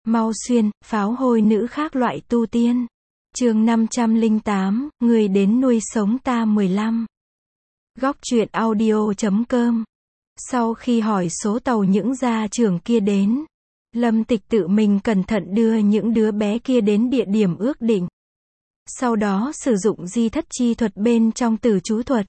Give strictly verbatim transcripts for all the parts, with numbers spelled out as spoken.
Mau xuyên, pháo hôi nữ khác loại tu tiên. Chương năm trăm lẻ tám, người đến nuôi sống ta mười lăm. Góc truyện audio chấm com. Sau khi hỏi số tàu những gia trưởng kia đến, Lâm Tịch tự mình cẩn thận đưa những đứa bé kia đến địa điểm ước định. Sau đó sử dụng di thất chi thuật bên trong tử chú thuật,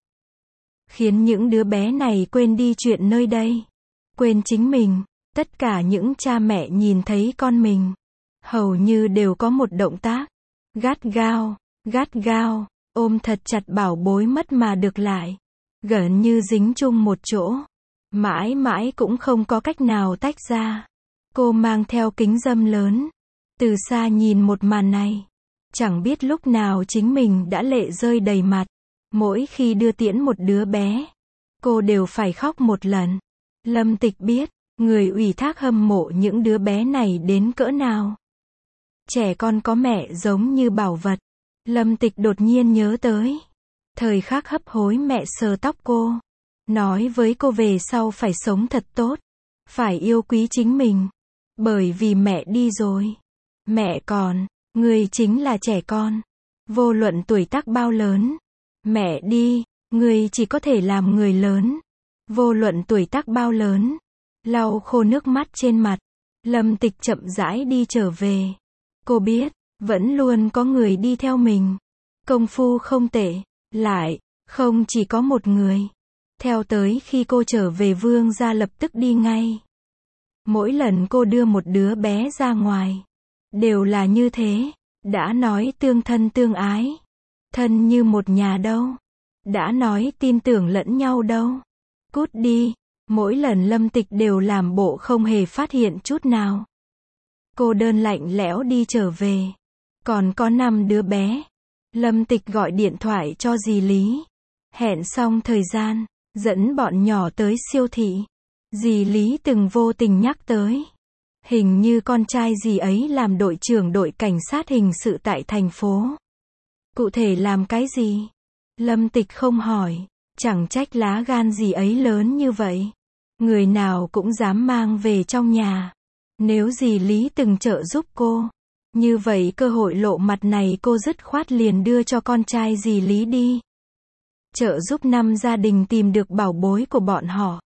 khiến những đứa bé này quên đi chuyện nơi đây, quên chính mình. Tất cả những cha mẹ nhìn thấy con mình, hầu như đều có một động tác gắt gao, gắt gao, ôm thật chặt bảo bối mất mà được lại, gần như dính chung một chỗ, mãi mãi cũng không có cách nào tách ra. Cô mang theo kính râm lớn, từ xa nhìn một màn này, chẳng biết lúc nào chính mình đã lệ rơi đầy mặt. Mỗi khi đưa tiễn một đứa bé, cô đều phải khóc một lần. Lâm Tịch biết, người ủy thác hâm mộ những đứa bé này đến cỡ nào. Trẻ con có mẹ giống như bảo vật. Lâm Tịch đột nhiên nhớ tới thời khắc hấp hối mẹ sờ tóc cô, nói với cô về sau phải sống thật tốt, phải yêu quý chính mình, bởi vì mẹ đi rồi, mẹ còn, người chính là trẻ con, vô luận tuổi tác bao lớn, mẹ đi, người chỉ có thể làm người lớn, vô luận tuổi tác bao lớn. Lau khô nước mắt trên mặt, Lâm Tịch chậm rãi đi trở về. Cô biết, vẫn luôn có người đi theo mình. Công phu không tệ, lại, không chỉ có một người. Theo tới khi cô trở về Vương gia lập tức đi ngay. Mỗi lần cô đưa một đứa bé ra ngoài, đều là như thế. Đã nói tương thân tương ái, thân như một nhà đâu. Đã nói tin tưởng lẫn nhau đâu. Cút đi. Mỗi lần Lâm Tịch đều làm bộ không hề phát hiện chút nào. Cô đơn lạnh lẽo đi trở về. Còn có năm đứa bé. Lâm Tịch gọi điện thoại cho dì Lý. Hẹn xong thời gian, dẫn bọn nhỏ tới siêu thị. Dì Lý từng vô tình nhắc tới. Hình như con trai dì ấy làm đội trưởng đội cảnh sát hình sự tại thành phố. Cụ thể làm cái gì? Lâm Tịch không hỏi. Chẳng trách lá gan dì ấy lớn như vậy. Người nào cũng dám mang về trong nhà. Nếu dì Lý từng trợ giúp cô, như vậy cơ hội lộ mặt này cô dứt khoát liền đưa cho con trai dì Lý đi. Trợ giúp năm gia đình tìm được bảo bối của bọn họ.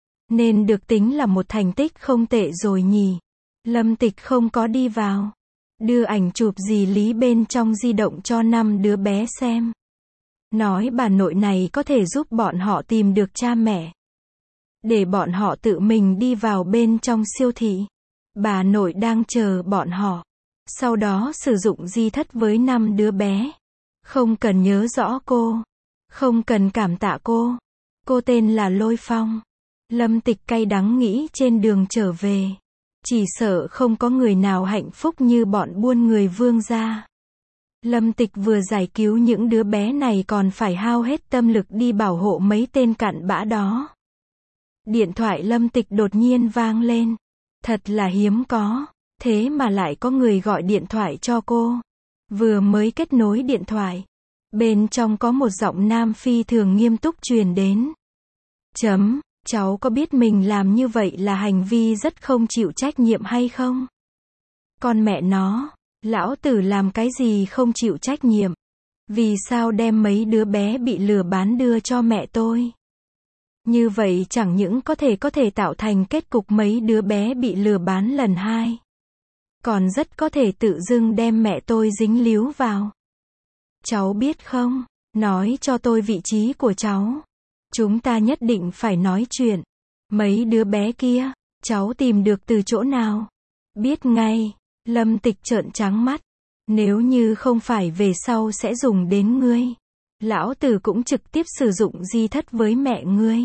Nên được tính là một thành tích không tệ rồi nhỉ. Lâm Tịch không có đi vào. Đưa ảnh chụp dì Lý bên trong di động cho năm đứa bé xem. Nói bà nội này có thể giúp bọn họ tìm được cha mẹ. Để bọn họ tự mình đi vào bên trong siêu thị. Bà nội đang chờ bọn họ. Sau đó sử dụng di thất với năm đứa bé. Không cần nhớ rõ cô. Không cần cảm tạ cô. Cô tên là Lôi Phong. Lâm Tịch cay đắng nghĩ trên đường trở về. Chỉ sợ không có người nào hạnh phúc như bọn buôn người Vương gia. Lâm Tịch vừa giải cứu những đứa bé này còn phải hao hết tâm lực đi bảo hộ mấy tên cặn bã đó. Điện thoại Lâm Tịch đột nhiên vang lên. Thật là hiếm có. Thế mà lại có người gọi điện thoại cho cô. Vừa mới kết nối điện thoại. Bên trong có một giọng nam phi thường nghiêm túc truyền đến. Chấm, cháu có biết mình làm như vậy là hành vi rất không chịu trách nhiệm hay không? Con mẹ nó, lão tử làm cái gì không chịu trách nhiệm? Vì sao đem mấy đứa bé bị lừa bán đưa cho mẹ tôi? Như vậy chẳng những có thể có thể tạo thành kết cục mấy đứa bé bị lừa bán lần hai. Còn rất có thể tự dưng đem mẹ tôi dính líu vào. Cháu biết không, nói cho tôi vị trí của cháu. Chúng ta nhất định phải nói chuyện. Mấy đứa bé kia, cháu tìm được từ chỗ nào? Biết ngay. Lâm Tịch trợn trắng mắt. Nếu như không phải về sau sẽ dùng đến ngươi, lão tử cũng trực tiếp sử dụng di thất với mẹ ngươi.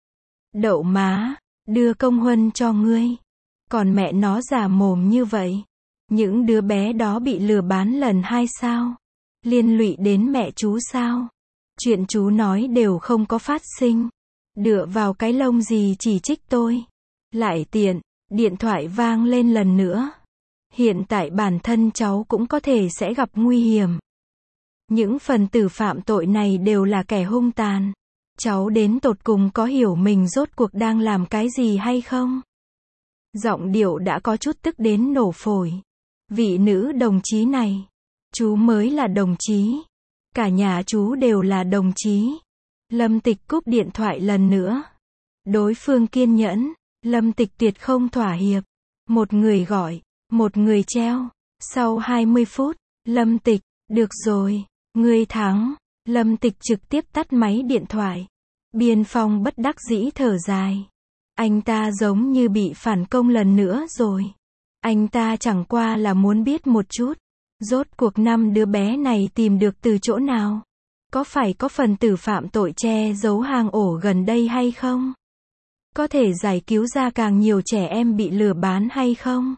Đậu má, đưa công huân cho ngươi. Còn mẹ nó giả mồm như vậy. Những đứa bé đó bị lừa bán lần hai sao? Liên lụy đến mẹ chú sao? Chuyện chú nói đều không có phát sinh. Dựa vào cái lông gì chỉ trích tôi? Lại tiện, điện thoại vang lên lần nữa. Hiện tại bản thân cháu cũng có thể sẽ gặp nguy hiểm. Những phần tử phạm tội này đều là kẻ hung tàn. Cháu đến tột cùng có hiểu mình rốt cuộc đang làm cái gì hay không? Giọng điệu đã có chút tức đến nổ phổi. Vị nữ đồng chí này, chú mới là đồng chí. Cả nhà chú đều là đồng chí. Lâm Tịch cúp điện thoại lần nữa. Đối phương kiên nhẫn, Lâm Tịch tuyệt không thỏa hiệp. Một người gọi, một người treo. Sau hai mươi phút, Lâm Tịch, được rồi, ngươi thắng. Lâm Tịch trực tiếp tắt máy điện thoại. Biên Phong bất đắc dĩ thở dài. Anh ta giống như bị phản công lần nữa rồi. Anh ta chẳng qua là muốn biết một chút. Rốt cuộc năm đứa bé này tìm được từ chỗ nào? Có phải có phần tử phạm tội che giấu hang ổ gần đây hay không? Có thể giải cứu ra càng nhiều trẻ em bị lừa bán hay không?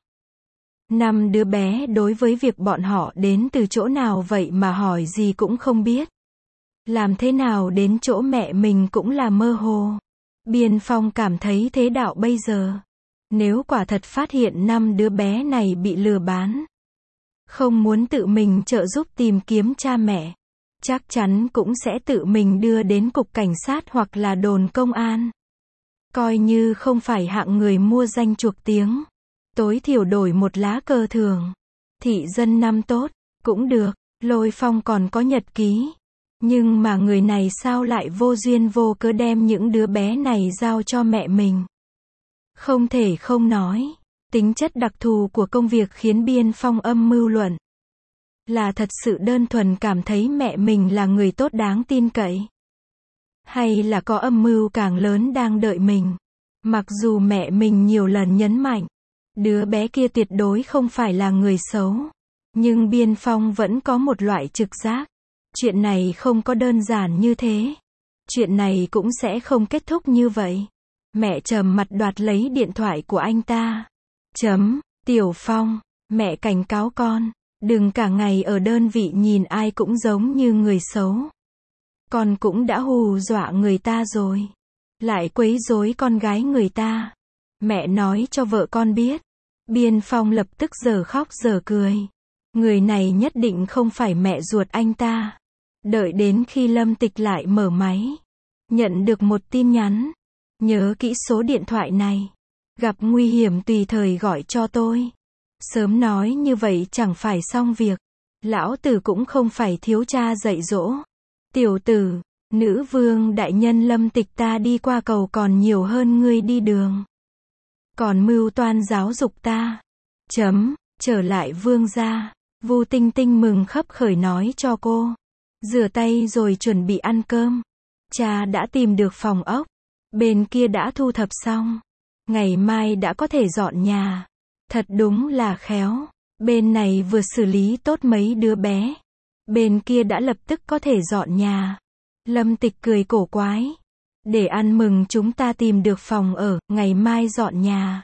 Năm đứa bé đối với việc bọn họ đến từ chỗ nào vậy mà hỏi gì cũng không biết. Làm thế nào đến chỗ mẹ mình cũng là mơ hồ. Biên Phong cảm thấy thế đạo bây giờ. Nếu quả thật phát hiện năm đứa bé này bị lừa bán. Không muốn tự mình trợ giúp tìm kiếm cha mẹ. Chắc chắn cũng sẽ tự mình đưa đến cục cảnh sát hoặc là đồn công an. Coi như không phải hạng người mua danh chuộc tiếng. Tối thiểu đổi một lá cờ thường. Thị dân năm tốt, cũng được. Lôi Phong còn có nhật ký. Nhưng mà người này sao lại vô duyên vô cớ đem những đứa bé này giao cho mẹ mình. Không thể không nói. Tính chất đặc thù của công việc khiến Biên Phong âm mưu luận. Là thật sự đơn thuần cảm thấy mẹ mình là người tốt đáng tin cậy. Hay là có âm mưu càng lớn đang đợi mình. Mặc dù mẹ mình nhiều lần nhấn mạnh. Đứa bé kia tuyệt đối không phải là người xấu. Nhưng Biên Phong vẫn có một loại trực giác. Chuyện này không có đơn giản như thế. Chuyện này cũng sẽ không kết thúc như vậy. Mẹ trầm mặt đoạt lấy điện thoại của anh ta. Chấm, Tiểu Phong, mẹ cảnh cáo con. Đừng cả ngày ở đơn vị nhìn ai cũng giống như người xấu. Con cũng đã hù dọa người ta rồi. Lại quấy rối con gái người ta. Mẹ nói cho vợ con biết. Biên Phong lập tức giờ khóc giờ cười. Người này nhất định không phải mẹ ruột anh ta. Đợi đến khi Lâm Tịch lại mở máy. Nhận được một tin nhắn. Nhớ kỹ số điện thoại này. Gặp nguy hiểm tùy thời gọi cho tôi. Sớm nói như vậy chẳng phải xong việc. Lão tử cũng không phải thiếu cha dạy dỗ. Tiểu tử, nữ vương đại nhân Lâm Tịch ta đi qua cầu còn nhiều hơn ngươi đi đường. Còn mưu toan giáo dục ta. Chấm, trở lại vương gia. Vu Tinh Tinh mừng khấp khởi nói cho cô. Rửa tay rồi chuẩn bị ăn cơm. Cha đã tìm được phòng ốc. Bên kia đã thu thập xong. Ngày mai đã có thể dọn nhà. Thật đúng là khéo. Bên này vừa xử lý tốt mấy đứa bé. Bên kia đã lập tức có thể dọn nhà. Lâm Tịch cười cổ quái. Để ăn mừng chúng ta tìm được phòng ở, ngày mai dọn nhà.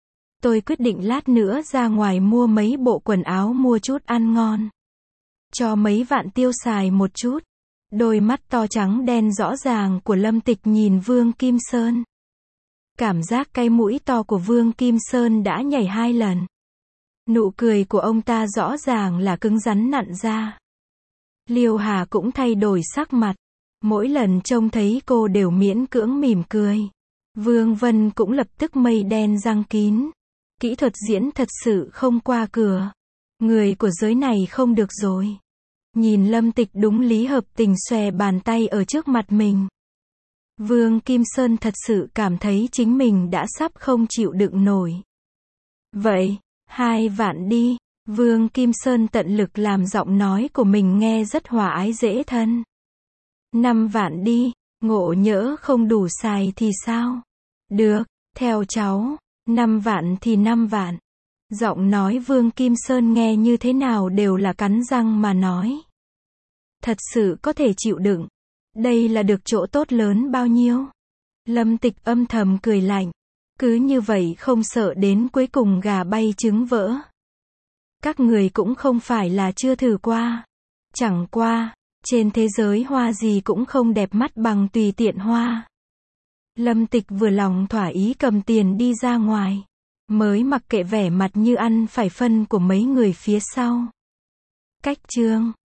Tôi quyết định lát nữa ra ngoài mua mấy bộ quần áo mua chút ăn ngon. Cho mấy vạn tiêu xài một chút. Đôi mắt to trắng đen rõ ràng của Lâm Tịch nhìn Vương Kim Sơn. Cảm giác cái mũi to của Vương Kim Sơn đã nhảy hai lần. Nụ cười của ông ta rõ ràng là cứng rắn nặn ra. Liêu Hà cũng thay đổi sắc mặt. Mỗi lần trông thấy cô đều miễn cưỡng mỉm cười. Vương Vân cũng lập tức mây đen răng kín. Kỹ thuật diễn thật sự không qua cửa. Người của giới này không được rồi. Nhìn Lâm Tịch đúng lý hợp tình xòe bàn tay ở trước mặt mình. Vương Kim Sơn thật sự cảm thấy chính mình đã sắp không chịu đựng nổi. Vậy, hai vạn đi. Vương Kim Sơn tận lực làm giọng nói của mình nghe rất hòa ái dễ thân. Năm vạn đi, ngộ nhỡ không đủ xài thì sao? Được, theo cháu, năm vạn thì năm vạn. Giọng nói Vương Kim Sơn nghe như thế nào đều là cắn răng mà nói. Thật sự có thể chịu đựng. Đây là được chỗ tốt lớn bao nhiêu? Lâm Tịch âm thầm cười lạnh. Cứ như vậy không sợ đến cuối cùng gà bay trứng vỡ. Các người cũng không phải là chưa thử qua. Chẳng qua, trên thế giới hoa gì cũng không đẹp mắt bằng tùy tiện hoa. Lâm Tịch vừa lòng thỏa ý cầm tiền đi ra ngoài. Mới mặc kệ vẻ mặt như ăn phải phân của mấy người phía sau. Cách chương